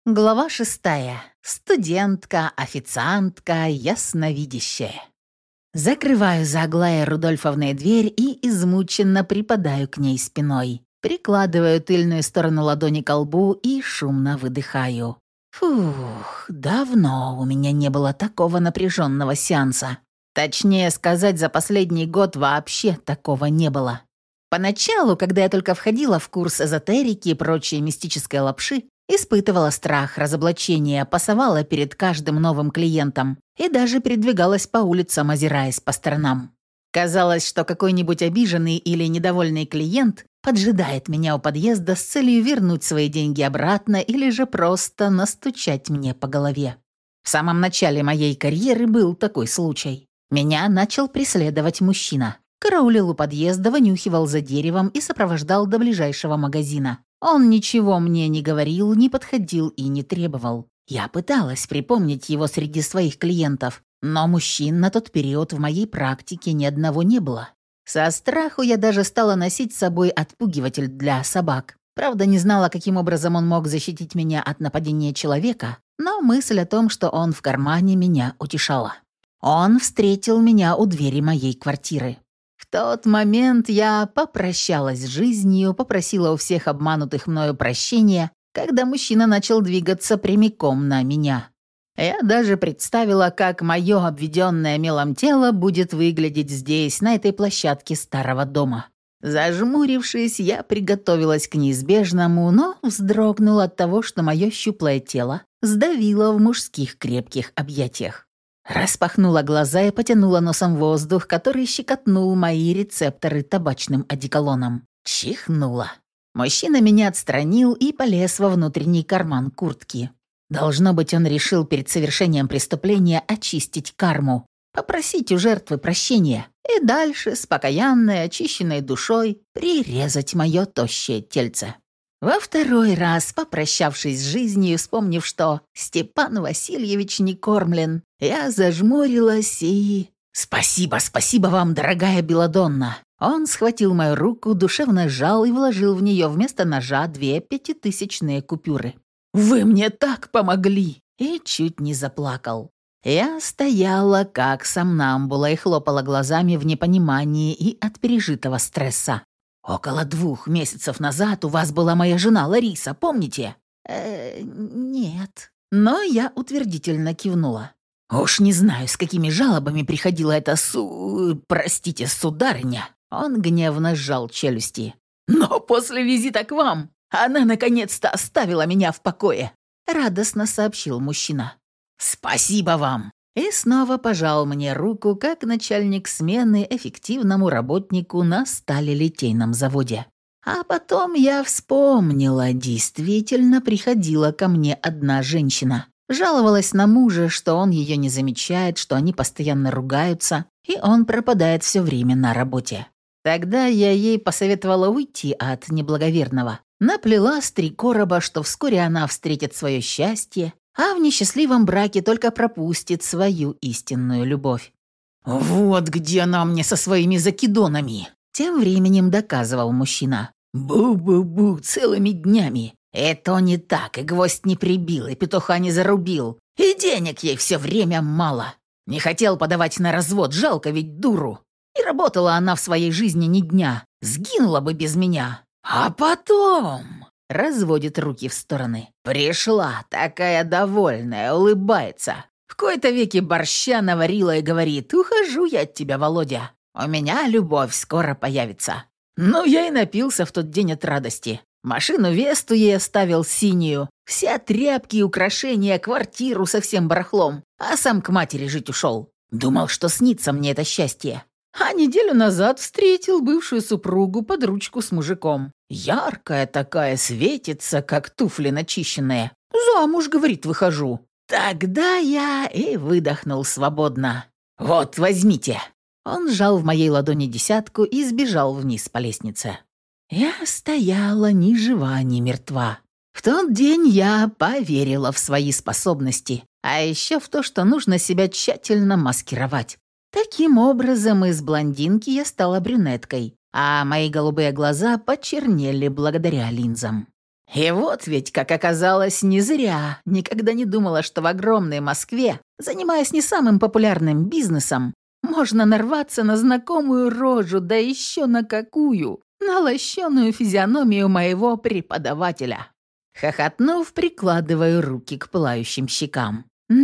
Глава 6. Студентка, официантка, ясновидящая. Закрываю за Аглаей Рудольфовной дверь и измученно припадаю к ней спиной. Прикладываю тыльную сторону ладони к лбу и шумно выдыхаю. Фух, давно у меня не было такого напряженного сеанса. Точнее сказать, за последний год вообще такого не было. Поначалу, когда я только входила в курс эзотерики и прочей мистической лапши, испытывала страх разоблачения, пасовала перед каждым новым клиентом и даже передвигалась по улицам, озираясь по сторонам. Казалось, что какой-нибудь обиженный или недовольный клиент поджидает меня у подъезда с целью вернуть свои деньги обратно или же просто настучать мне по голове. В самом начале моей карьеры был такой случай. Меня начал преследовать мужчина. Караулил у подъезда, вынюхивал за деревом и сопровождал до ближайшего магазина. Он ничего мне не говорил, не подходил и не требовал. Я пыталась припомнить его среди своих клиентов, но мужчин на тот период в моей практике ни одного не было. Со страху я даже стала носить с собой отпугиватель для собак. Правда, не знала, каким образом он мог защитить меня от нападения человека, но мысль о том, что он в кармане, меня утешала. Он встретил меня у двери моей квартиры. В тот момент я попрощалась с жизнью, попросила у всех обманутых мною прощения, когда мужчина начал двигаться прямиком на меня. Я даже представила, как мое обведенное мелом тело будет выглядеть здесь, на этой площадке старого дома. Зажмурившись, я приготовилась к неизбежному, но вздрогнула от того, что мое щуплое тело сдавило в мужских крепких объятиях. Распахнула глаза и потянула носом воздух, который щекотнул мои рецепторы табачным одеколоном. Чихнула. Мужчина меня отстранил и полез во внутренний карман куртки. Должно быть, он решил перед совершением преступления очистить карму, попросить у жертвы прощения и дальше, с покаянной, очищенной душой, прирезать мое тощее тельце. Во второй раз, попрощавшись с жизнью, вспомнив, что Степан Васильевич не кормлен, я зажмурилась и... «Спасибо вам, дорогая Беладонна!» Он схватил мою руку, душевно сжал и вложил в нее вместо ножа 2 пятитысячные купюры. «Вы мне так помогли!» И чуть не заплакал. Я стояла как сомнамбула и хлопала глазами в непонимании и от пережитого стресса. «Около 2 месяцев назад у вас была моя жена Лариса, помните?» Нет». Но я утвердительно кивнула. «Уж не знаю, с какими жалобами приходила эта сударыня». Он гневно сжал челюсти. «Но после визита к вам она наконец-то оставила меня в покое», — радостно сообщил мужчина. «Спасибо вам!» И снова пожал мне руку, как начальник смены эффективному работнику на сталелитейном заводе. А потом я вспомнила, действительно приходила ко мне одна женщина. Жаловалась на мужа, что он ее не замечает, что они постоянно ругаются, и он пропадает все время на работе. Тогда я ей посоветовала уйти от неблаговерного. Наплела с 3 короба, что вскоре она встретит свое счастье, а в несчастливом браке только пропустит свою истинную любовь. «Вот где она мне со своими закидонами!» Тем временем доказывал мужчина. «Бу-бу-бу, целыми днями. Это не так, и гвоздь не прибил, и петуха не зарубил, и денег ей все время мало. Не хотел подавать на развод, жалко ведь дуру. И работала она в своей жизни ни дня, сгинула бы без меня. А потом...» Разводит руки в стороны. «Пришла, такая довольная, улыбается. В кои-то веки борща наварила и говорит: ухожу я от тебя, Володя. У меня любовь скоро появится». Ну, я и напился в тот день от радости. Машину Весту ей оставил синюю. Все тряпки и украшения, квартиру со всем барахлом. А сам к матери жить ушел. Думал, что снится мне это счастье. А неделю назад встретил бывшую супругу под ручку с мужиком. Яркая такая, светится, как туфли начищенные. «Замуж, — говорит, — выхожу». Тогда я и выдохнул свободно. «Вот, возьмите». Он сжал в моей ладони 10 и сбежал вниз по лестнице. Я стояла ни жива, ни мертва. В тот день я поверила в свои способности, а еще в то, что нужно себя тщательно маскировать. Таким образом, из блондинки я стала брюнеткой, а мои голубые глаза почернели благодаря линзам. И вот ведь, как оказалось, не зря. Никогда не думала, что в огромной Москве, занимаясь не самым популярным бизнесом, можно нарваться на знакомую рожу, да еще на какую, на лощеную физиономию моего преподавателя. Хохотнув, прикладываю руки к пылающим щекам.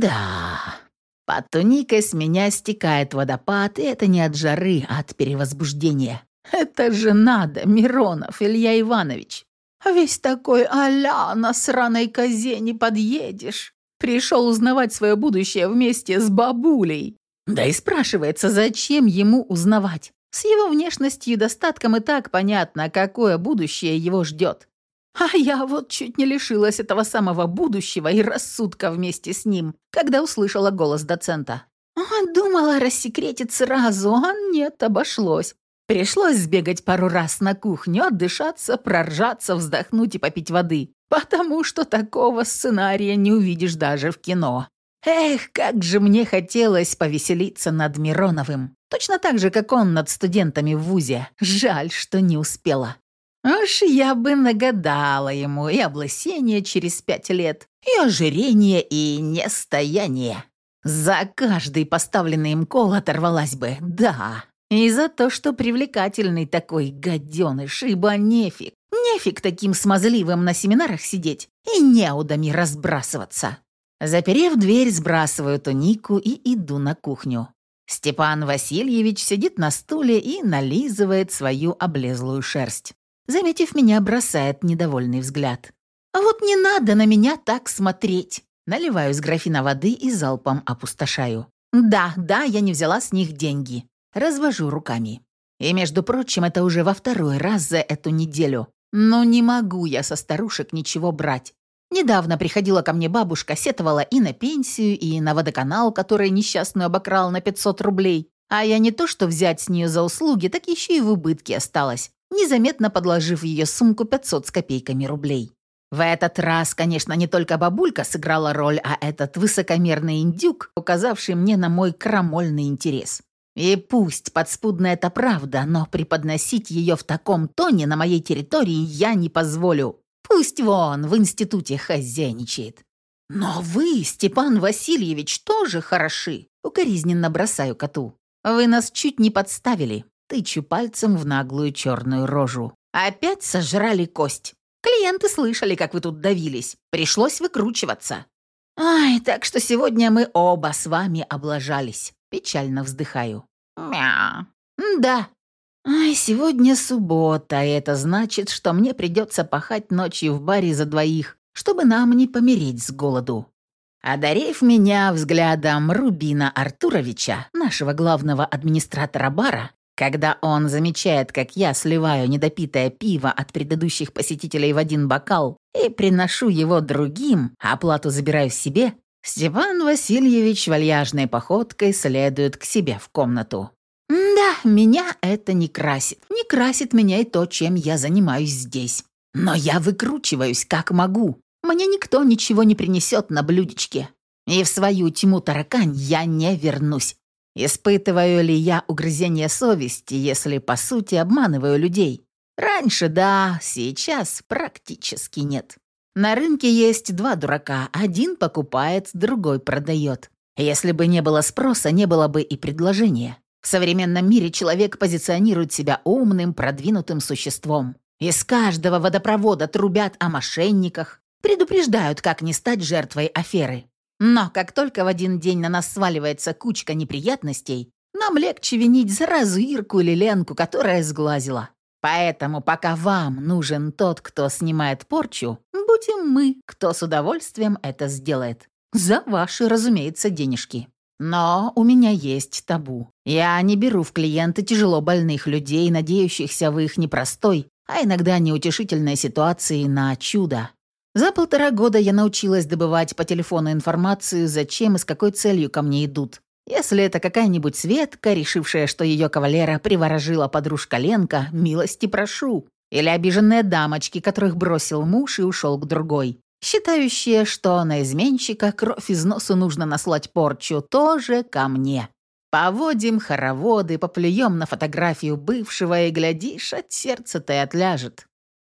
Да, под туникой с меня стекает водопад, и это не от жары, а от перевозбуждения. Это же надо, Миронов Илья Иванович. Весь такой а-ля на сраной козе не подъедешь. Пришел узнавать свое будущее вместе с бабулей. Да и спрашивается, зачем ему узнавать? С его внешностью и достатком и так понятно, какое будущее его ждет. А я вот чуть не лишилась этого самого будущего и рассудка вместе с ним, когда услышала голос доцента. Думала рассекретить сразу, а нет, обошлось. Пришлось сбегать пару раз на кухню, отдышаться, проржаться, вздохнуть и попить воды, потому что такого сценария не увидишь даже в кино. Эх, как же мне хотелось повеселиться над Мироновым. Точно так же, как он над студентами в вузе. Жаль, что не успела. Уж я бы нагадала ему и облысение через 5 лет, и ожирение, и нестояние. За каждый поставленный им кол оторвалась бы, да. И за то, что привлекательный такой гаденыш, ибо нефиг. Нефиг таким смазливым на семинарах сидеть и неудами разбрасываться. Заперев дверь, сбрасываю тунику и иду на кухню. Степан Васильевич сидит на стуле и нализывает свою облезлую шерсть. Заметив меня, бросает недовольный взгляд. «А вот не надо на меня так смотреть!» Наливаю из графина воды и залпом опустошаю. Да, я не взяла с них деньги. Развожу руками. И, между прочим, это уже во 2-й раз за эту неделю. Но не могу я со старушек ничего брать. Недавно приходила ко мне бабушка, сетовала и на пенсию, и на водоканал, который несчастную обокрал на 500 рублей. А я не то что взять с нее за услуги, так еще и в убытке осталась, незаметно подложив в ее сумку 500 с копейками рублей. В этот раз, конечно, не только бабулька сыграла роль, а этот высокомерный индюк, указавший мне на мой крамольный интерес. И пусть подспудно это правда, но преподносить ее в таком тоне на моей территории я не позволю. Пусть вон в институте хозяйничает. Но вы, Степан Васильевич, тоже хороши. Укоризненно бросаю коту. Вы нас чуть не подставили. Тычу пальцем в наглую черную рожу. Опять сожрали кость. Клиенты слышали, как вы тут давились. Пришлось выкручиваться. Ай, так что сегодня мы оба с вами облажались. Печально вздыхаю. Мя. Да. Ай, сегодня суббота, и это значит, что мне придется пахать ночью в баре за 2, чтобы нам не помереть с голоду. Одарив меня взглядом Рубина Артуровича, нашего главного администратора бара, когда он замечает, как я сливаю недопитое пиво от предыдущих посетителей в 1 бокал и приношу его другим, а оплату забираю себе, Степан Васильевич вальяжной походкой следует к себе в комнату. Да, меня это не красит. Не красит меня и то, чем я занимаюсь здесь. Но я выкручиваюсь, как могу. Мне никто ничего не принесет на блюдечке. И в свою тьму таракань я не вернусь. Испытываю ли я угрызение совести, если, по сути, обманываю людей? Раньше да, сейчас практически нет. На рынке есть 2 дурака. Один покупает, другой продает. Если бы не было спроса, не было бы и предложения. В современном мире человек позиционирует себя умным, продвинутым существом. Из каждого водопровода трубят о мошенниках, предупреждают, как не стать жертвой аферы. Но как только в один день на нас сваливается кучка неприятностей, нам легче винить сразу Ирку или Ленку, которая сглазила. Поэтому пока вам нужен тот, кто снимает порчу, будем мы, кто с удовольствием это сделает. За ваши, разумеется, денежки. Но у меня есть табу. Я не беру в клиенты тяжело больных людей, надеющихся в их непростой, а иногда неутешительной ситуации на чудо. За 1,5 года я научилась добывать по телефону информацию, зачем и с какой целью ко мне идут. Если это какая-нибудь Светка, решившая, что ее кавалера приворожила подружка Ленка, милости прошу. Или обиженные дамочки, которых бросил муж и ушел к другой. Считающие, что на изменщика кровь из носу нужно наслать порчу, тоже ко мне. Поводим хороводы, поплюем на фотографию бывшего и, глядишь, от сердца-то и отляжет.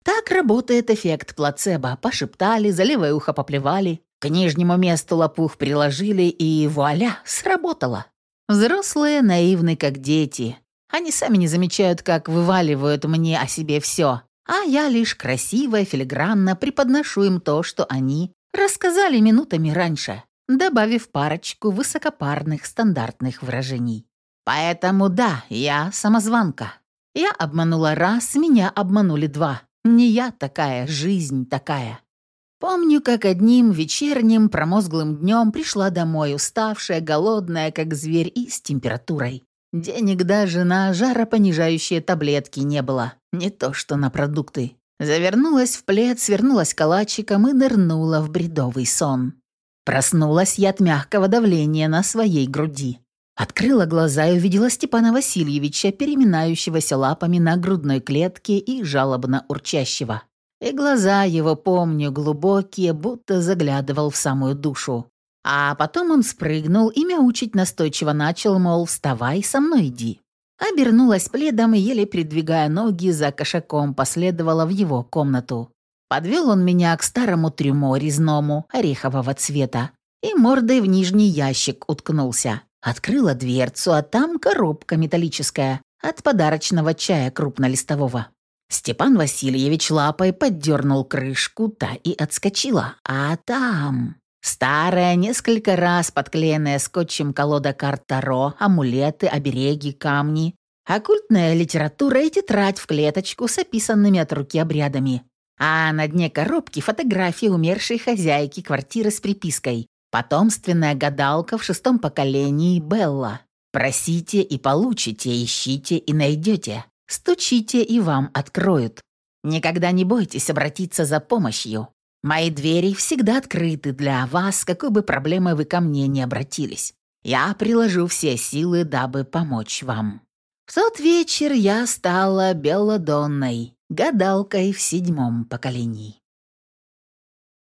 Так работает эффект плацебо. Пошептали, за левое ухо поплевали, к нижнему месту лопух приложили, и вуаля, сработало. Взрослые наивны, как дети. Они сами не замечают, как вываливают мне о себе все, а я лишь красиво и филигранно преподношу им то, что они рассказали минутами раньше, добавив парочку высокопарных стандартных выражений. Поэтому да, я самозванка. Я обманула раз, меня обманули два. Не я такая, жизнь такая. Помню, как одним вечерним промозглым днем пришла домой, уставшая, голодная, как зверь, и с температурой. Денег даже на жаропонижающие таблетки не было, не то что на продукты. Завернулась в плед, свернулась калачиком и нырнула в бредовый сон. Проснулась я от мягкого давления на своей груди. Открыла глаза и увидела Степана Васильевича, переминающегося лапами на грудной клетке и жалобно урчащего. И глаза его, помню, глубокие, будто заглядывал в самую душу. А потом он спрыгнул и мяучить настойчиво начал, мол, вставай, со мной иди. Обернулась пледом и, еле придвигая ноги, за кошаком последовала в его комнату. Подвел он меня к старому трюмо резному, орехового цвета, и мордой в нижний ящик уткнулся. Открыла дверцу, а там коробка металлическая от подарочного чая крупнолистового. Степан Васильевич лапой поддернул крышку, та и отскочила. А там старая, несколько раз подклеенная скотчем колода карт Таро, амулеты, обереги, камни, оккультная литература и тетрадь в клеточку с описанными от руки обрядами. А на дне коробки фотографии умершей хозяйки квартиры с припиской «Потомственная гадалка в 6-м поколении Белла. Просите и получите, ищите и найдете. Стучите, и вам откроют. Никогда не бойтесь обратиться за помощью. Мои двери всегда открыты для вас, какой бы проблемой вы ко мне не обратились. Я приложу все силы, дабы помочь вам». В тот вечер я стала Белладонной, гадалкой в 7-м поколении.